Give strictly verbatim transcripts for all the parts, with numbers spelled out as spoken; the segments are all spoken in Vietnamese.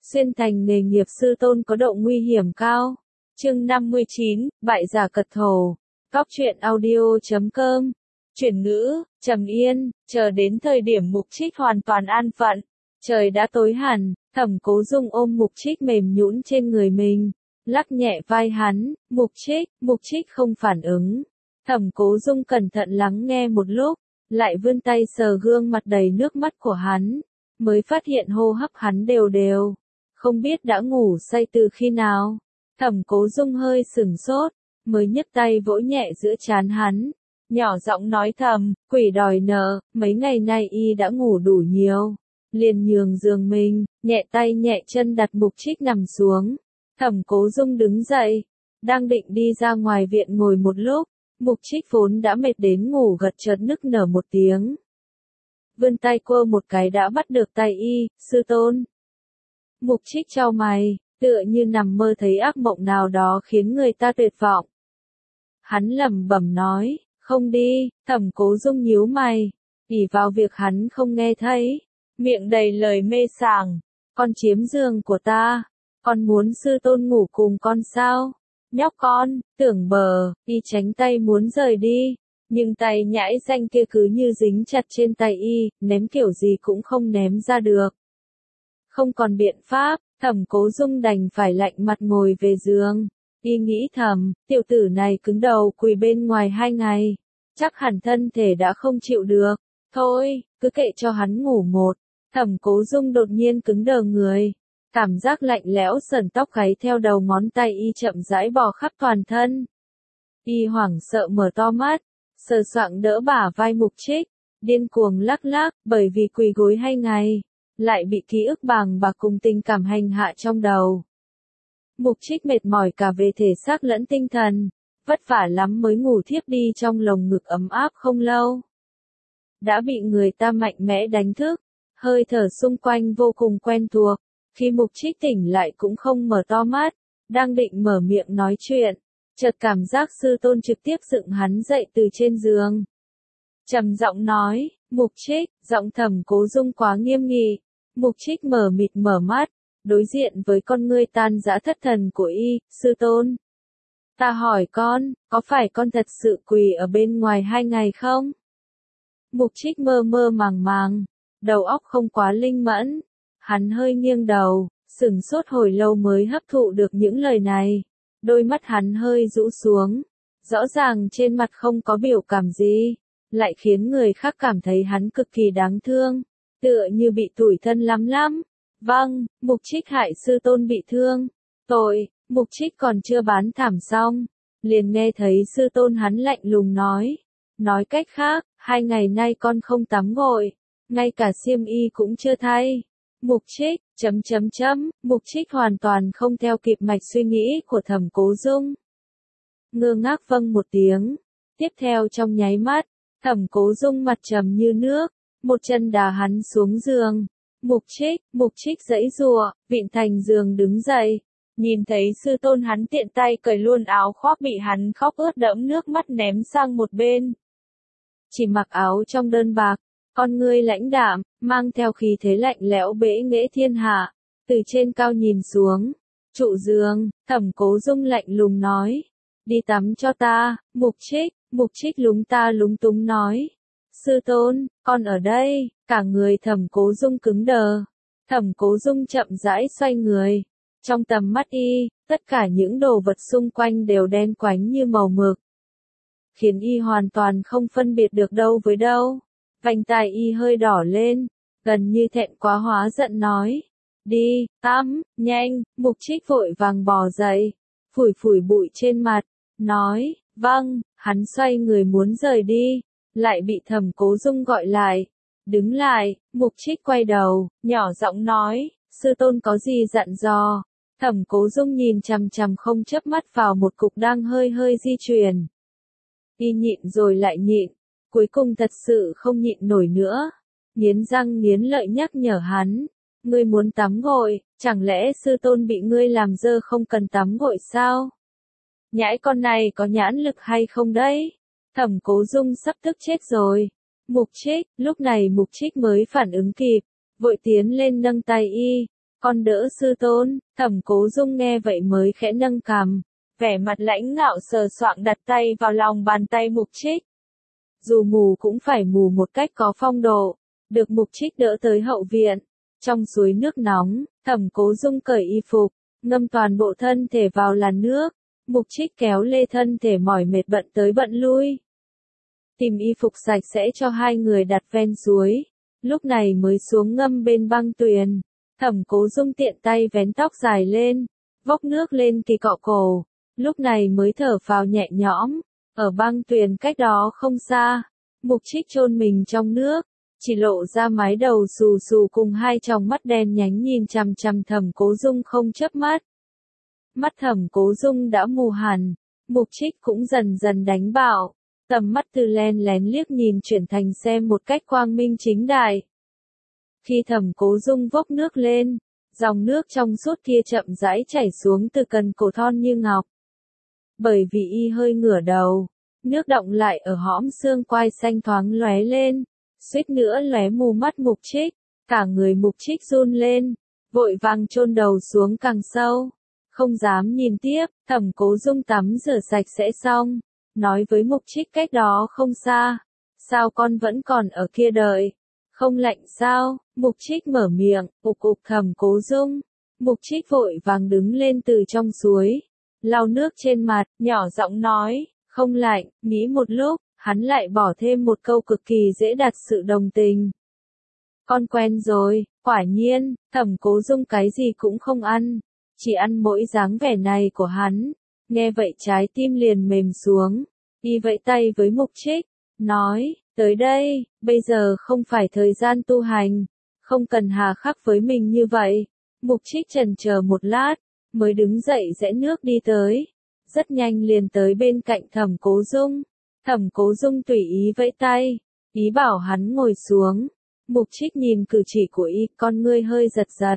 Xuyên thành nghề nghiệp sư tôn có độ nguy hiểm cao. Chương năm mươi chín, bại giả cật thổ. Góc truyện audio chấm com. Chuyển ngữ, trầm yên, chờ đến thời điểm Mục Trích hoàn toàn an phận. Trời đã tối hẳn, Thẩm Cố Dung ôm Mục Trích mềm nhũn trên người mình, lắc nhẹ vai hắn, Mục Trích, Mục Trích không phản ứng. Thẩm Cố Dung cẩn thận lắng nghe một lúc, lại vươn tay sờ gương mặt đầy nước mắt của hắn, mới phát hiện hô hấp hắn đều đều, không biết đã ngủ say từ khi nào. Thẩm Cố Dung hơi sửng sốt, mới nhấc tay vỗ nhẹ giữa trán hắn, nhỏ giọng nói thầm, quỷ đòi nợ, mấy ngày nay y đã ngủ đủ nhiều, liền nhường giường mình, nhẹ tay nhẹ chân đặt Mục Trích nằm xuống. Thẩm Cố Dung đứng dậy, đang định đi ra ngoài viện ngồi một lúc, Mục Trích vốn đã mệt đến ngủ gật chợt nức nở một tiếng. Vươn tay cô một cái đã bắt được tay y, sư tôn. Mục Trích chau mày, tựa như nằm mơ thấy ác mộng nào đó khiến người ta tuyệt vọng. Hắn lẩm bẩm nói, không đi. Thẩm Cố Dung nhíu mày, ỷ vào việc hắn không nghe thấy, miệng đầy lời mê sảng, con chiếm giường của ta, con muốn sư tôn ngủ cùng con sao? Nhóc con, tưởng bờ, y tránh tay muốn rời đi, nhưng tay nhãi danh kia cứ như dính chặt trên tay y, ném kiểu gì cũng không ném ra được. Không còn biện pháp, Thẩm Cố Dung đành phải lạnh mặt ngồi về giường. Y nghĩ thầm, tiểu tử này cứng đầu quỳ bên ngoài hai ngày, chắc hẳn thân thể đã không chịu được. Thôi, cứ kệ cho hắn ngủ một. Thẩm Cố Dung đột nhiên cứng đờ người. Cảm giác lạnh lẽo sờn tóc gáy theo đầu ngón tay y chậm rãi bò khắp toàn thân. Y hoảng sợ mở to mắt, sờ soạng đỡ bả vai Mục Trích, điên cuồng lắc lắc, bởi vì quỳ gối hai ngày, lại bị ký ức bàng bạc cùng tình cảm hành hạ trong đầu. Mục Trích mệt mỏi cả về thể xác lẫn tinh thần, vất vả lắm mới ngủ thiếp đi trong lồng ngực ấm áp không lâu. Đã bị người ta mạnh mẽ đánh thức, hơi thở xung quanh vô cùng quen thuộc. Khi Mục Trích tỉnh lại cũng không mở to mắt, đang định mở miệng nói chuyện, chợt cảm giác sư tôn trực tiếp dựng hắn dậy từ trên giường. Trầm giọng nói, Mục Trích, giọng Thẩm Cố Dung quá nghiêm nghị. Mục Trích mở mịt mở mắt, đối diện với con ngươi tan rã thất thần của y, sư tôn. Ta hỏi con, có phải con thật sự quỳ ở bên ngoài hai ngày không? Mục Trích mơ mơ màng màng, đầu óc không quá linh mẫn. Hắn hơi nghiêng đầu, sửng sốt hồi lâu mới hấp thụ được những lời này. Đôi mắt hắn hơi rũ xuống, rõ ràng trên mặt không có biểu cảm gì, lại khiến người khác cảm thấy hắn cực kỳ đáng thương, tựa như bị tủi thân lắm lắm. Vâng, Mục Trích hại sư tôn bị thương. Tội, Mục Trích còn chưa bán thảm xong, liền nghe thấy sư tôn hắn lạnh lùng nói. Nói cách khác, hai ngày nay con không tắm gội, ngay cả xiêm y cũng chưa thay. Mục Trích, chấm chấm chấm, Mục Trích hoàn toàn không theo kịp mạch suy nghĩ của Thẩm Cố Dung. Ngơ ngác vâng một tiếng, tiếp theo trong nháy mắt, Thẩm Cố Dung mặt trầm như nước, một chân đá hắn xuống giường. Mục Trích, Mục Trích giãy giụa, vịn thành giường đứng dậy, nhìn thấy sư tôn hắn tiện tay cởi luôn áo khoác bị hắn khóc ướt đẫm nước mắt ném sang một bên. Chỉ mặc áo trong đơn bạc, con ngươi lãnh đạm, mang theo khí thế lạnh lẽo bẽ nghễ thiên hạ, từ trên cao nhìn xuống, trụ giường, Thẩm Cố Dung lạnh lùng nói, đi tắm cho ta. Mục Trích, Mục Trích lúng ta lúng túng nói, sư tôn, con ở đây. Cả người Thẩm Cố Dung cứng đờ. Thẩm Cố Dung chậm rãi xoay người, trong tầm mắt y, tất cả những đồ vật xung quanh đều đen quánh như màu mực, khiến y hoàn toàn không phân biệt được đâu với đâu. Vành tai y hơi đỏ lên, gần như thẹn quá hóa giận nói, đi, tắm, nhanh. Mục Trích vội vàng bò dậy, phủi phủi bụi trên mặt, nói, vâng. Hắn xoay người muốn rời đi, lại bị Thẩm Cố Dung gọi lại. Đứng lại. Mục Trích quay đầu, nhỏ giọng nói, sư tôn có gì dặn dò? Thẩm Cố Dung nhìn chằm chằm không chớp mắt vào một cục đang hơi hơi di chuyển. Y nhịn rồi lại nhịn, cuối cùng thật sự không nhịn nổi nữa, nghiến răng nghiến lợi nhắc nhở hắn, ngươi muốn tắm gội, chẳng lẽ sư tôn bị ngươi làm dơ không cần tắm gội sao? Nhãi con này có nhãn lực hay không đấy? Thẩm Cố Dung sắp tức chết rồi. Mục Trích, lúc này Mục Trích mới phản ứng kịp, vội tiến lên nâng tay y, Con đỡ sư tôn. Thẩm Cố Dung nghe vậy mới khẽ nâng cằm, vẻ mặt lãnh ngạo sờ soạng đặt tay vào lòng bàn tay Mục Trích. Dù mù cũng phải mù một cách có phong độ, được Mục Trích đỡ tới hậu viện. Trong suối nước nóng, Thẩm Cố Dung cởi y phục, ngâm toàn bộ thân thể vào làn nước. Mục Trích kéo lê thân thể mỏi mệt bận tới bận lui. Tìm y phục sạch sẽ cho hai người đặt ven suối, lúc này mới xuống ngâm bên băng tuyền. Thẩm Cố Dung tiện tay vén tóc dài lên, vốc nước lên kỳ cọ cổ, lúc này mới thở phào nhẹ nhõm. Ở băng tuyền cách đó không xa, Mục Trích chôn mình trong nước, chỉ lộ ra mái đầu xù xù cùng hai tròng mắt đen nhánh nhìn chằm chằm Thẩm Cố Dung không chớp mắt. Mắt Thẩm Cố Dung đã mù hẳn, Mục Trích cũng dần dần đánh bạo, tầm mắt từ len lén liếc nhìn chuyển thành xem một cách quang minh chính đại. Khi Thẩm Cố Dung vốc nước lên, dòng nước trong suốt kia chậm rãi chảy xuống từ cần cổ thon như ngọc. Bởi vì y hơi ngửa đầu, nước đọng lại ở hõm xương quai xanh thoáng lóe lên, suýt nữa lóe mù mắt Mục Trích, cả người Mục Trích run lên, vội vàng chôn đầu xuống càng sâu, không dám nhìn tiếp. Thẩm Cố Dung tắm rửa sạch sẽ xong, nói với Mục Trích cách đó không xa, sao con vẫn còn ở kia đợi, không lạnh sao? Mục Trích mở miệng, ục ục Thẩm Cố Dung. Mục Trích vội vàng đứng lên từ trong suối, lau nước trên mặt, nhỏ giọng nói, không lạnh. Nghĩ một lúc, hắn lại bỏ thêm một câu cực kỳ dễ đạt sự đồng tình. Con quen rồi. Quả nhiên, Thẩm Cố Dung cái gì cũng không ăn, chỉ ăn mỗi dáng vẻ này của hắn. Nghe vậy trái tim liền mềm xuống, y vẫy tay với Mục Trích, nói, tới đây, bây giờ không phải thời gian tu hành, không cần hà khắc với mình như vậy. Mục Trích chần chờ một lát, mới đứng dậy rẽ nước đi tới, rất nhanh liền tới bên cạnh Thẩm Cố Dung. Thẩm Cố Dung tùy ý vẫy tay, ý bảo hắn ngồi xuống. Mục Trích nhìn cử chỉ của y, con ngươi hơi giật giật.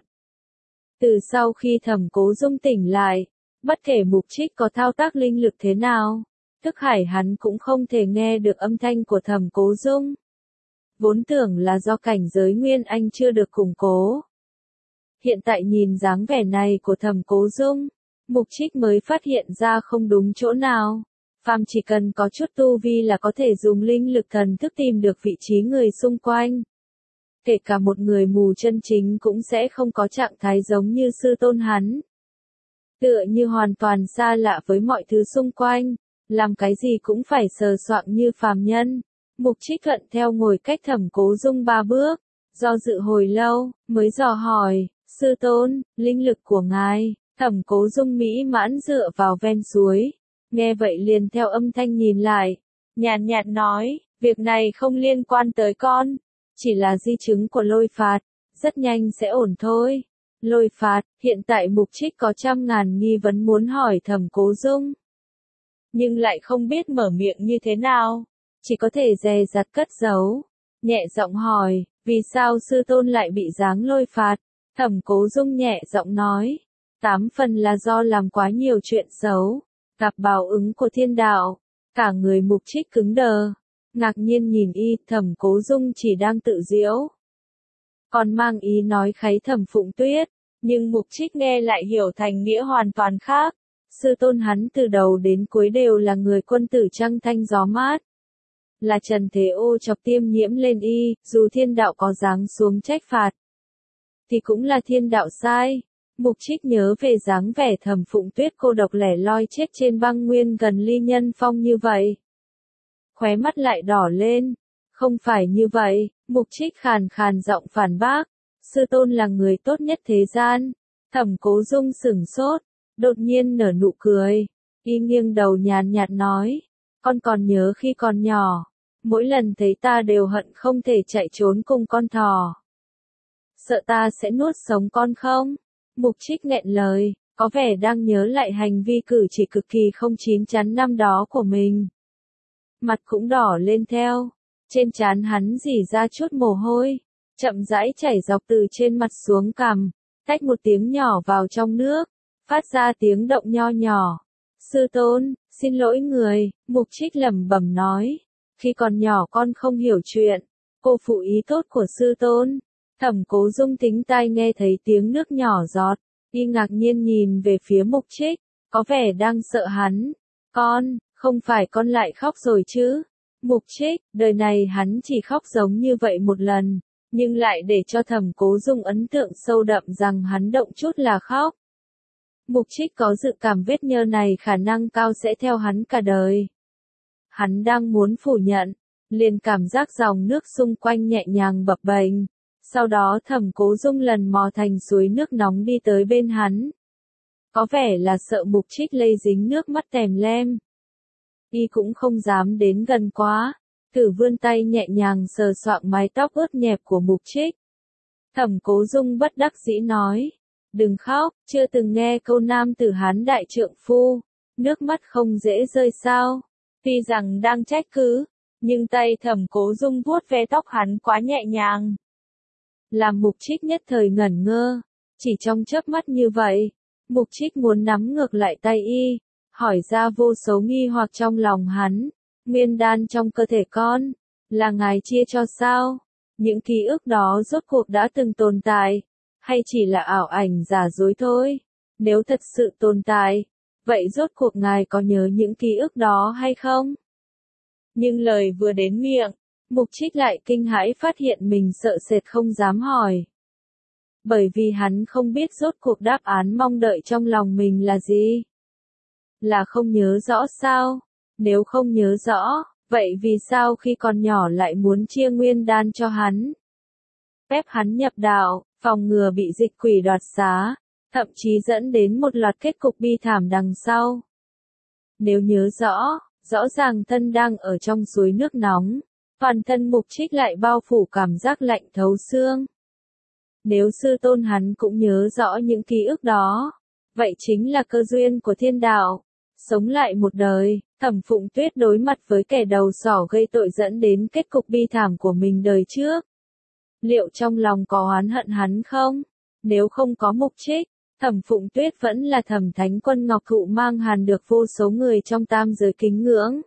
Từ sau khi Thẩm Cố Dung tỉnh lại, bất kể Mục Trích có thao tác linh lực thế nào, thức hải hắn cũng không thể nghe được âm thanh của Thẩm Cố Dung. Vốn tưởng là do cảnh giới Nguyên Anh chưa được củng cố. Hiện tại nhìn dáng vẻ này của Thẩm Cố Dung, Mục Trích mới phát hiện ra không đúng chỗ nào. Phàm chỉ cần có chút tu vi là có thể dùng linh lực thần thức tìm được vị trí người xung quanh. Kể cả một người mù chân chính cũng sẽ không có trạng thái giống như sư tôn hắn. Tựa như hoàn toàn xa lạ với mọi thứ xung quanh, làm cái gì cũng phải sờ soạng như phàm nhân. Mục Trích thuận theo ngồi cách Thẩm Cố Dung ba bước, do dự hồi lâu, mới dò hỏi, sư tôn, linh lực của ngài. Thẩm Cố Dung mỹ mãn dựa vào ven suối, nghe vậy liền theo âm thanh nhìn lại, nhàn nhạt nói, việc này không liên quan tới con, chỉ là di chứng của lôi phạt, rất nhanh sẽ ổn thôi. Lôi phạt, hiện tại Mục Trích có trăm ngàn nghi vấn muốn hỏi Thẩm Cố Dung, nhưng lại không biết mở miệng như thế nào, chỉ có thể dè dặt cất giấu, nhẹ giọng hỏi, vì sao sư tôn lại bị giáng lôi phạt? Thẩm Cố Dung nhẹ giọng nói, tám phần là do làm quá nhiều chuyện xấu, gặp báo ứng của thiên đạo. Cả người Mục Trích cứng đờ, ngạc nhiên nhìn y. Thẩm Cố Dung chỉ đang tự giễu, còn mang ý nói kháy Thẩm Phụng Tuyết, nhưng Mục Trích nghe lại hiểu thành nghĩa hoàn toàn khác. Sư tôn hắn từ đầu đến cuối đều là người quân tử trăng thanh gió mát, là trần thế ô chọc tiêm nhiễm lên y, dù thiên đạo có giáng xuống trách phạt, thì cũng là thiên đạo sai. Mục Trích nhớ về dáng vẻ Thẩm Phụng Tuyết cô độc lẻ loi chết trên băng nguyên gần Ly Nhân Phong như vậy. Khóe mắt lại đỏ lên, không phải như vậy. Mục Trích khàn khàn giọng phản bác, sư tôn là người tốt nhất thế gian. Thẩm Cố Dung sửng sốt, đột nhiên nở nụ cười, y nghiêng đầu nhàn nhạt nói, con còn nhớ khi còn nhỏ, mỗi lần thấy ta đều hận không thể chạy trốn cùng con thỏ. Sợ ta sẽ nuốt sống con không? Mục Trích nghẹn lời, có vẻ đang nhớ lại hành vi cử chỉ cực kỳ không chín chắn năm đó của mình. Mặt cũng đỏ lên theo, trên trán hắn rỉ ra chút mồ hôi, chậm rãi chảy dọc từ trên mặt xuống cằm, tách một tiếng nhỏ vào trong nước, phát ra tiếng động nho nhỏ. Sư tôn, xin lỗi người. Mục Trích lẩm bẩm nói, khi còn nhỏ con không hiểu chuyện, cô phụ ý tốt của sư tôn, Thẩm Cố Dung thính tai nghe thấy tiếng nước nhỏ giọt, y ngạc nhiên nhìn về phía Mục Trích, có vẻ đang sợ hắn. Con, không phải con lại khóc rồi chứ? Mục Trích, đời này hắn chỉ khóc giống như vậy một lần, nhưng lại để cho Thẩm Cố Dung ấn tượng sâu đậm rằng hắn động chút là khóc. Mục Trích có dự cảm vết nhơ này khả năng cao sẽ theo hắn cả đời. Hắn đang muốn phủ nhận, liền cảm giác dòng nước xung quanh nhẹ nhàng bập bềnh. Sau đó Thẩm Cố Dung lần mò thành suối nước nóng đi tới bên hắn. Có vẻ là sợ Mục Trích lây dính nước mắt tèm lem. Y cũng không dám đến gần quá, thử vươn tay nhẹ nhàng sờ soạng mái tóc ướt nhẹp của Mục Trích. Thẩm Cố Dung bất đắc dĩ nói, đừng khóc, chưa từng nghe câu nam tử Hán đại trượng phu, nước mắt không dễ rơi sao. Tuy rằng đang trách cứ, nhưng tay Thẩm Cố Dung vuốt ve tóc hắn quá nhẹ nhàng. Làm Mục Trích nhất thời ngẩn ngơ, chỉ trong chớp mắt như vậy, Mục Trích muốn nắm ngược lại tay y, hỏi ra vô số nghi hoặc trong lòng hắn. Nguyên đan trong cơ thể con, là ngài chia cho sao? Những ký ức đó rốt cuộc đã từng tồn tại, hay chỉ là ảo ảnh giả dối thôi? Nếu thật sự tồn tại, vậy rốt cuộc ngài có nhớ những ký ức đó hay không? Nhưng lời vừa đến miệng, Mục Trích lại kinh hãi phát hiện mình sợ sệt không dám hỏi. Bởi vì hắn không biết rốt cuộc đáp án mong đợi trong lòng mình là gì. Là không nhớ rõ sao? Nếu không nhớ rõ, vậy vì sao khi còn nhỏ lại muốn chia nguyên đan cho hắn? Phép hắn nhập đạo, phòng ngừa bị dịch quỷ đoạt xá, thậm chí dẫn đến một loạt kết cục bi thảm đằng sau. Nếu nhớ rõ, rõ ràng thân đang ở trong suối nước nóng, toàn thân Mục Trích lại bao phủ cảm giác lạnh thấu xương. Nếu sư tôn hắn cũng nhớ rõ những ký ức đó, vậy chính là cơ duyên của thiên đạo. Sống lại một đời, Thẩm Phụng Tuyết đối mặt với kẻ đầu sỏ gây tội dẫn đến kết cục bi thảm của mình đời trước. Liệu trong lòng có oán hận hắn không? Nếu không có Mục Trích, Thẩm Phụng Tuyết vẫn là Thẩm Thánh Quân Ngọc Thụ Mang Hàn được vô số người trong tam giới kính ngưỡng.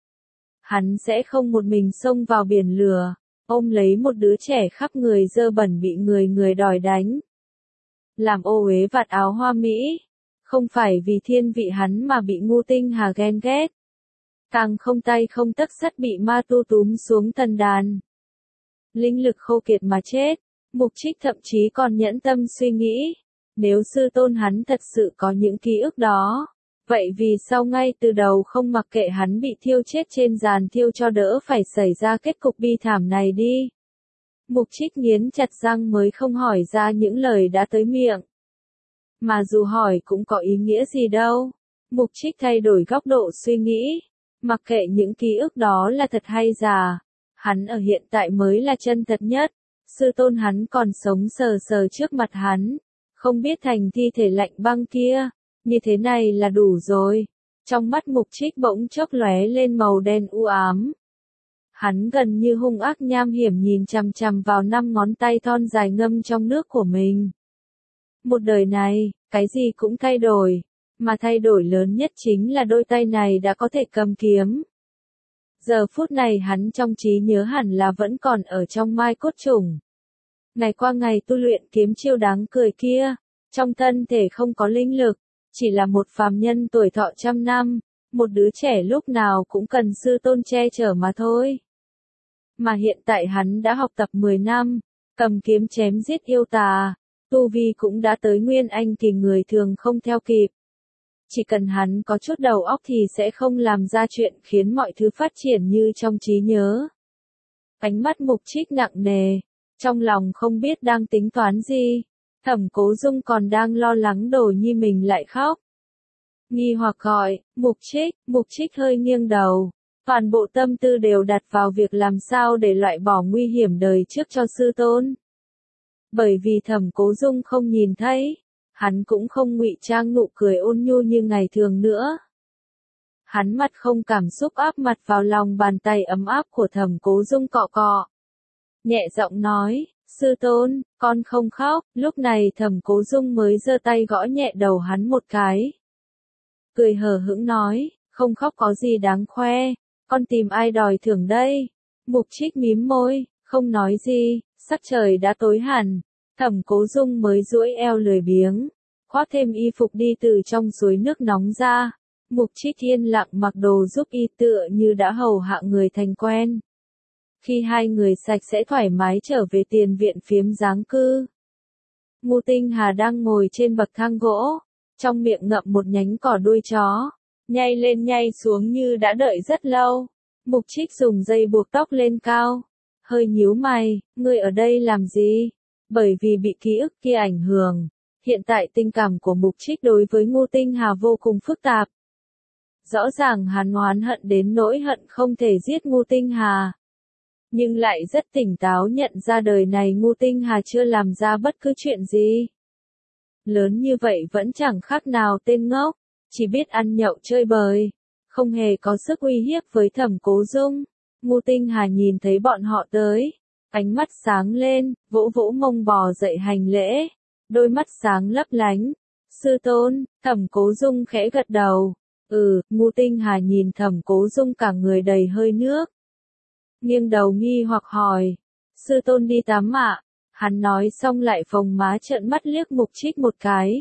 Hắn sẽ không một mình xông vào biển lửa, ôm lấy một đứa trẻ khắp người dơ bẩn bị người người đòi đánh. Làm ô uế vạt áo hoa mỹ. Không phải vì thiên vị hắn mà bị Ngu Tinh Hà ghen ghét. Càng không tay không tấc sắt bị ma tu túm xuống thần đàn. Linh lực khô kiệt mà chết. Mục Trích thậm chí còn nhẫn tâm suy nghĩ. Nếu sư tôn hắn thật sự có những ký ức đó, vậy vì sao ngay từ đầu không mặc kệ hắn bị thiêu chết trên giàn thiêu cho đỡ phải xảy ra kết cục bi thảm này đi. Mục Trích nghiến chặt răng mới không hỏi ra những lời đã tới miệng. Mà dù hỏi cũng có ý nghĩa gì đâu. Mục Trích thay đổi góc độ suy nghĩ. Mặc kệ những ký ức đó là thật hay giả, hắn ở hiện tại mới là chân thật nhất. Sư tôn hắn còn sống sờ sờ trước mặt hắn, không biết thành thi thể lạnh băng kia. Như thế này là đủ rồi. Trong mắt Mục Trích bỗng chốc lóe lên màu đen u ám. Hắn gần như hung ác nham hiểm nhìn chằm chằm vào năm ngón tay thon dài ngâm trong nước của mình. Một đời này, cái gì cũng thay đổi, mà thay đổi lớn nhất chính là đôi tay này đã có thể cầm kiếm. Giờ phút này hắn trong trí nhớ hẳn là vẫn còn ở trong mai cốt chủng. Ngày qua ngày tu luyện kiếm chiêu đáng cười kia, trong thân thể không có linh lực, chỉ là một phàm nhân tuổi thọ trăm năm, một đứa trẻ lúc nào cũng cần sư tôn che chở mà thôi. Mà hiện tại hắn đã học tập mười năm, cầm kiếm chém giết yêu tà. Tu vi cũng đã tới nguyên anh kỳ người thường không theo kịp. Chỉ cần hắn có chút đầu óc thì sẽ không làm ra chuyện khiến mọi thứ phát triển như trong trí nhớ. Ánh mắt Mục Trích nặng nề, trong lòng không biết đang tính toán gì. Thẩm Cố Dung còn đang lo lắng Đồ Nhi mình lại khóc. Nghi hoặc gọi, Mục Trích, Mục Trích hơi nghiêng đầu. Toàn bộ tâm tư đều đặt vào việc làm sao để loại bỏ nguy hiểm đời trước cho sư tôn. Bởi vì Thẩm Cố Dung không nhìn thấy, hắn cũng không ngụy trang nụ cười ôn nhu như ngày thường nữa. Hắn mặt không cảm xúc áp mặt vào lòng bàn tay ấm áp của Thẩm Cố Dung cọ cọ. Nhẹ giọng nói, sư tôn, con không khóc. Lúc này Thẩm Cố Dung mới giơ tay gõ nhẹ đầu hắn một cái. Cười hờ hững nói, không khóc có gì đáng khoe, con tìm ai đòi thưởng đây. Mục Trích mím môi, không nói gì. Sắc trời đã tối hẳn, Thẩm Cố Dung mới duỗi eo lười biếng, khoác thêm y phục đi từ trong suối nước nóng ra. Mục Trích yên lặng mặc đồ giúp y tựa như đã hầu hạ người thành quen. Khi hai người sạch sẽ thoải mái trở về tiền viện phiếm giáng cư. Ngô Tinh Hà đang ngồi trên bậc thang gỗ, trong miệng ngậm một nhánh cỏ đuôi chó, nhai lên nhai xuống như đã đợi rất lâu. Mục Trích dùng dây buộc tóc lên cao, hơi nhíu mày, ngươi ở đây làm gì? Bởi vì bị ký ức kia ảnh hưởng, hiện tại tình cảm của Mục Trích đối với Ngô Tinh Hà vô cùng phức tạp. Rõ ràng hắn oán hận đến nỗi hận không thể giết Ngô Tinh Hà. Nhưng lại rất tỉnh táo nhận ra đời này Ngô Tinh Hà chưa làm ra bất cứ chuyện gì. Lớn như vậy vẫn chẳng khác nào tên ngốc, chỉ biết ăn nhậu chơi bời, không hề có sức uy hiếp với Thẩm Cố Dung. Ngô Tinh Hà nhìn thấy bọn họ tới, ánh mắt sáng lên, vỗ vỗ mông bò dậy hành lễ, đôi mắt sáng lấp lánh. Sư tôn, Thẩm Cố Dung khẽ gật đầu. Ừ, Ngô Tinh Hà nhìn Thẩm Cố Dung cả người đầy hơi nước. Nghiêng đầu nghi hoặc hỏi, sư tôn đi tắm ạ? Hắn nói xong lại phồng má trợn mắt liếc Mục Trích một cái.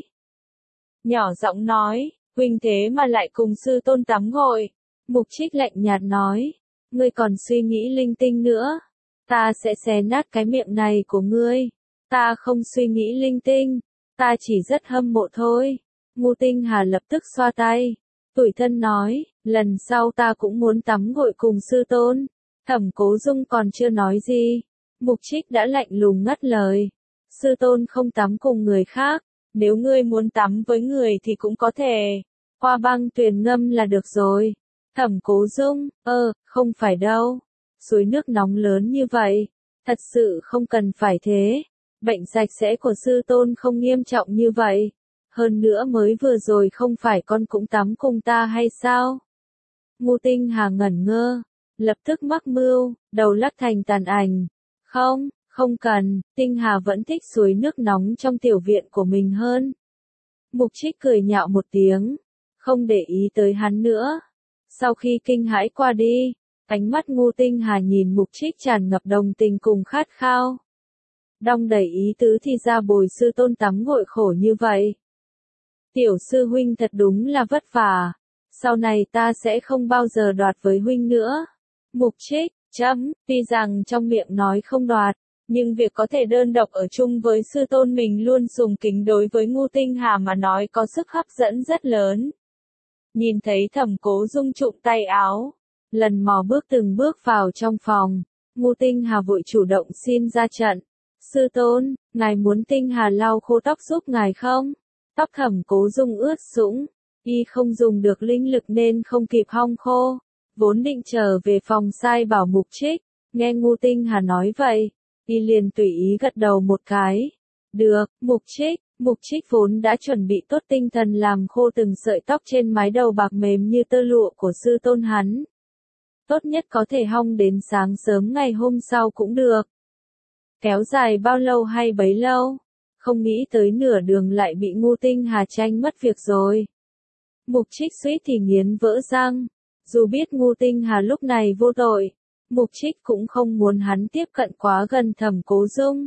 Nhỏ giọng nói, huynh thế mà lại cùng sư tôn tắm gội. Mục Trích lạnh nhạt nói, ngươi còn suy nghĩ linh tinh nữa. Ta sẽ xé nát cái miệng này của ngươi. Ta không suy nghĩ linh tinh, ta chỉ rất hâm mộ thôi. Ngô Tinh Hà lập tức xoa tay, tủi thân nói, lần sau ta cũng muốn tắm gội cùng sư tôn. Thẩm Cố Dung còn chưa nói gì, Mục Trích đã lạnh lùng ngắt lời. Sư tôn không tắm cùng người khác, nếu ngươi muốn tắm với người thì cũng có thể. Qua băng tuyền ngâm là được rồi. Thẩm Cố Dung, ơ, không phải đâu. Suối nước nóng lớn như vậy, thật sự không cần phải thế. Bệnh sạch sẽ của sư tôn không nghiêm trọng như vậy. Hơn nữa mới vừa rồi không phải con cũng tắm cùng ta hay sao? Ngô Tinh Hà ngẩn ngơ, lập tức mắc mưu, đầu lắc thành tàn ảnh. Không, không cần, Tinh Hà vẫn thích suối nước nóng trong tiểu viện của mình hơn. Mục Trích cười nhạo một tiếng, không để ý tới hắn nữa. Sau khi kinh hãi qua đi, ánh mắt Ngô Tinh Hà nhìn Mục Trích tràn ngập đồng tình cùng khát khao. Đong đầy ý tứ thì ra bồi sư tôn tắm gội khổ như vậy. Tiểu sư huynh thật đúng là vất vả, sau này ta sẽ không bao giờ đoạt với huynh nữa. Mục Trích, chấm, tuy rằng trong miệng nói không đoạt, nhưng việc có thể đơn độc ở chung với sư tôn mình luôn sùng kính đối với Ngô Tinh Hà mà nói có sức hấp dẫn rất lớn. Nhìn thấy Thẩm Cố Dung trụm tay áo, lần mò bước từng bước vào trong phòng, Ngô Tinh Hà vội chủ động xin ra trận. Sư tôn, ngài muốn Tinh Hà lau khô tóc giúp ngài không? Tóc Thẩm Cố Dung ướt sũng, y không dùng được linh lực nên không kịp hong khô. Vốn định trở về phòng sai bảo Mục Trích, nghe Ngô Tinh Hà nói vậy, y liền tùy ý gật đầu một cái. Được, Mục Trích, Mục Trích vốn đã chuẩn bị tốt tinh thần làm khô từng sợi tóc trên mái đầu bạc mềm như tơ lụa của sư tôn hắn. Tốt nhất có thể hong đến sáng sớm ngày hôm sau cũng được. Kéo dài bao lâu hay bấy lâu, không nghĩ tới nửa đường lại bị Ngô Tinh Hà tranh mất việc rồi. Mục Trích suýt thì nghiến vỡ răng. Dù biết Ngô Tinh Hà lúc này vô tội, Mục Trích cũng không muốn hắn tiếp cận quá gần Thẩm Cố Dung.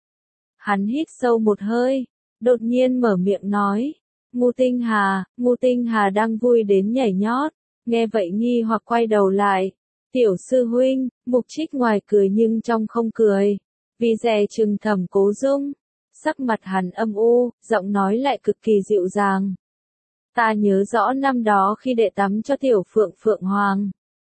Hắn hít sâu một hơi, đột nhiên mở miệng nói, Ngô Tinh Hà, Ngô Tinh Hà đang vui đến nhảy nhót, nghe vậy nghi hoặc quay đầu lại. Tiểu sư huynh, Mục Trích ngoài cười nhưng trong không cười, vì dè chừng Thẩm Cố Dung, sắc mặt hắn âm u, giọng nói lại cực kỳ dịu dàng. Ta nhớ rõ năm đó khi đệ tắm cho tiểu Phượng Phượng Hoàng,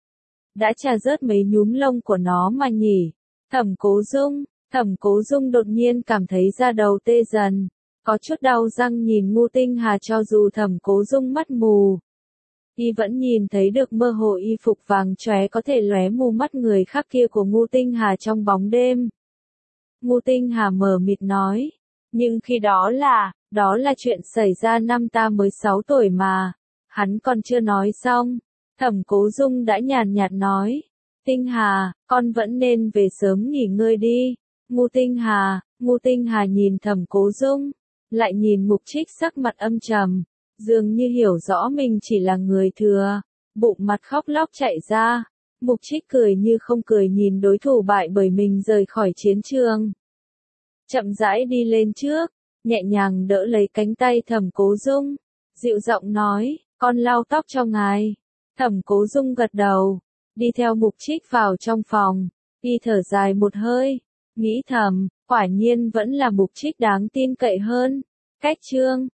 đã chà rớt mấy nhúm lông của nó mà nhỉ. Thẩm Cố Dung, Thẩm Cố Dung đột nhiên cảm thấy da đầu tê dần, có chút đau răng nhìn Ngô Tinh Hà cho dù Thẩm Cố Dung mắt mù. Y vẫn nhìn thấy được mơ hồ y phục vàng chóe có thể lóe mù mắt người khác kia của Ngô Tinh Hà trong bóng đêm. Ngô Tinh Hà mờ mịt nói, nhưng khi đó là, đó là chuyện xảy ra năm ta mới sáu tuổi mà. Hắn còn chưa nói xong, Thẩm Cố Dung đã nhàn nhạt nói, Tinh Hà, con vẫn nên về sớm nghỉ ngơi đi. Ngô Tinh Hà, Ngô Tinh Hà nhìn Thẩm Cố Dung, lại nhìn Mục Trích sắc mặt âm trầm, dường như hiểu rõ mình chỉ là người thừa, bụng mặt khóc lóc chạy ra. Mục Trích cười như không cười nhìn đối thủ bại bởi mình rời khỏi chiến trường. Chậm rãi đi lên trước, nhẹ nhàng đỡ lấy cánh tay Thẩm Cố Dung, dịu giọng nói, con lau tóc cho ngài. Thẩm Cố Dung gật đầu, đi theo Mục Trích vào trong phòng, y thở dài một hơi, nghĩ thầm, quả nhiên vẫn là Mục Trích đáng tin cậy hơn. Cách chương